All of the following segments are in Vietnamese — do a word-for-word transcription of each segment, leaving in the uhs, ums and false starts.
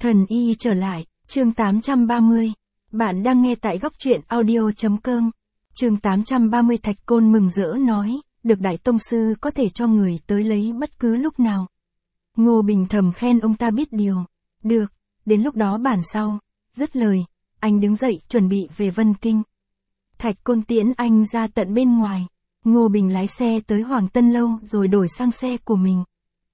Thần y trở lại, chương tám trăm ba mươi. Bạn đang nghe tại góc truyện audio.com. Chương tám trăm ba mươi. Thạch Côn mừng rỡ nói, được Đại Tông Sư có thể cho người tới lấy bất cứ lúc nào. Ngô Bình thầm khen ông ta biết điều. Được, đến lúc đó bản sau. Dứt lời, anh đứng dậy chuẩn bị về Vân Kinh. Thạch Côn tiễn anh ra tận bên ngoài. Ngô Bình lái xe tới Hoàng Tân Lâu rồi đổi sang xe của mình.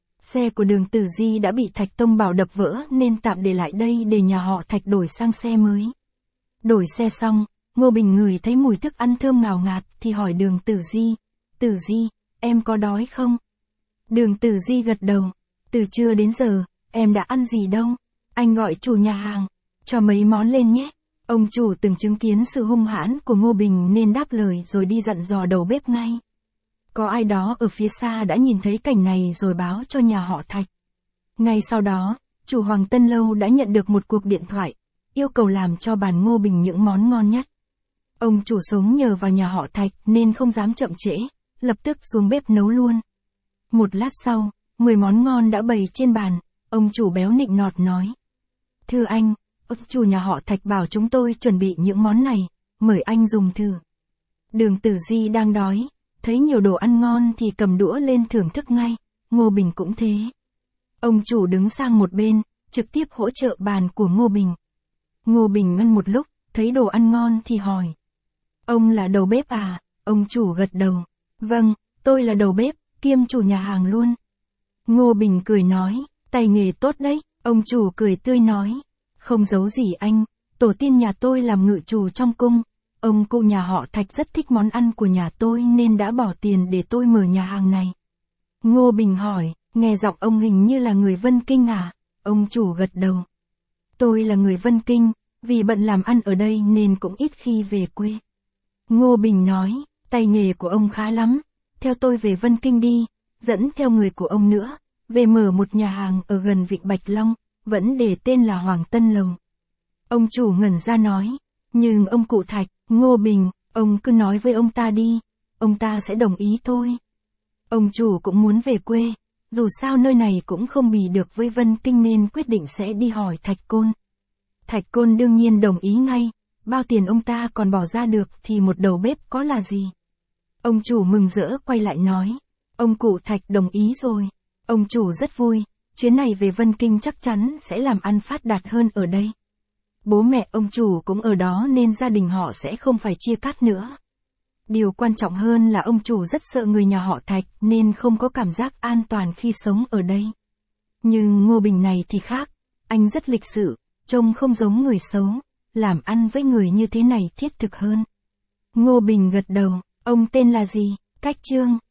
Xe của Đường Tử Di đã bị Thạch Tông Bảo đập vỡ nên tạm để lại đây để nhà họ Thạch đổi sang xe mới. Đổi xe xong, Ngô Bình ngửi thấy mùi thức ăn thơm ngào ngạt thì hỏi Đường Tử Di, Tử Di, em có đói không? Đường Tử Di gật đầu, từ trưa đến giờ, em đã ăn gì đâu, anh gọi chủ nhà hàng, cho mấy món lên nhé. Ông chủ từng chứng kiến sự hung hãn của Ngô Bình nên đáp lời rồi đi dặn dò đầu bếp ngay. Có ai đó ở phía xa đã nhìn thấy cảnh này rồi báo cho nhà họ Thạch. Ngay sau đó, chủ Hoàng Tân Lâu đã nhận được một cuộc điện thoại, yêu cầu làm cho bàn Ngô Bình những món ngon nhất. Ông chủ sống nhờ vào nhà họ Thạch nên không dám chậm trễ, lập tức xuống bếp nấu luôn. Một lát sau, mười món ngon đã bày trên bàn, ông chủ béo nịnh nọt nói. Thưa anh, chủ nhà họ Thạch bảo chúng tôi chuẩn bị những món này, mời anh dùng thử. Đường Tử Di đang đói, thấy nhiều đồ ăn ngon thì cầm đũa lên thưởng thức ngay, Ngô Bình cũng thế. Ông chủ đứng sang một bên, trực tiếp hỗ trợ bàn của Ngô Bình. Ngô Bình ngăn một lúc, thấy đồ ăn ngon thì hỏi. Ông là đầu bếp à? Ông chủ gật đầu. Vâng, tôi là đầu bếp, kiêm chủ nhà hàng luôn. Ngô Bình cười nói, tay nghề tốt đấy, ông chủ cười tươi nói. Không giấu gì anh, tổ tiên nhà tôi làm ngự chủ trong cung. Ông cụ nhà họ Thạch rất thích món ăn của nhà tôi nên đã bỏ tiền để tôi mở nhà hàng này. Ngô Bình hỏi, nghe giọng ông hình như là người Vân Kinh à? Ông chủ gật đầu. Tôi là người Vân Kinh, vì bận làm ăn ở đây nên cũng ít khi về quê. Ngô Bình nói, tay nghề của ông khá lắm, theo tôi về Vân Kinh đi, dẫn theo người của ông nữa, về mở một nhà hàng ở gần Vịnh Bạch Long, vẫn để tên là Hoàng Tân Lầu. Ông chủ ngẩn ra nói, nhưng ông cụ Thạch, Ngô Bình, ông cứ nói với ông ta đi, ông ta sẽ đồng ý thôi. Ông chủ cũng muốn về quê, dù sao nơi này cũng không bì được với Vân Kinh nên quyết định sẽ đi hỏi Thạch Côn. Thạch Côn đương nhiên đồng ý ngay, bao tiền ông ta còn bỏ ra được thì một đầu bếp có là gì. Ông chủ mừng rỡ quay lại nói, ông cụ Thạch đồng ý rồi. Ông chủ rất vui, chuyến này về Vân Kinh chắc chắn sẽ làm ăn phát đạt hơn ở đây. Bố mẹ ông chủ cũng ở đó nên gia đình họ sẽ không phải chia cắt nữa. Điều quan trọng hơn là ông chủ rất sợ người nhà họ Thạch nên không có cảm giác an toàn khi sống ở đây. Nhưng Ngô Bình này thì khác, anh rất lịch sự, trông không giống người xấu, làm ăn với người như thế này thiết thực hơn. Ngô Bình gật đầu, ông tên là gì? Cách Trương.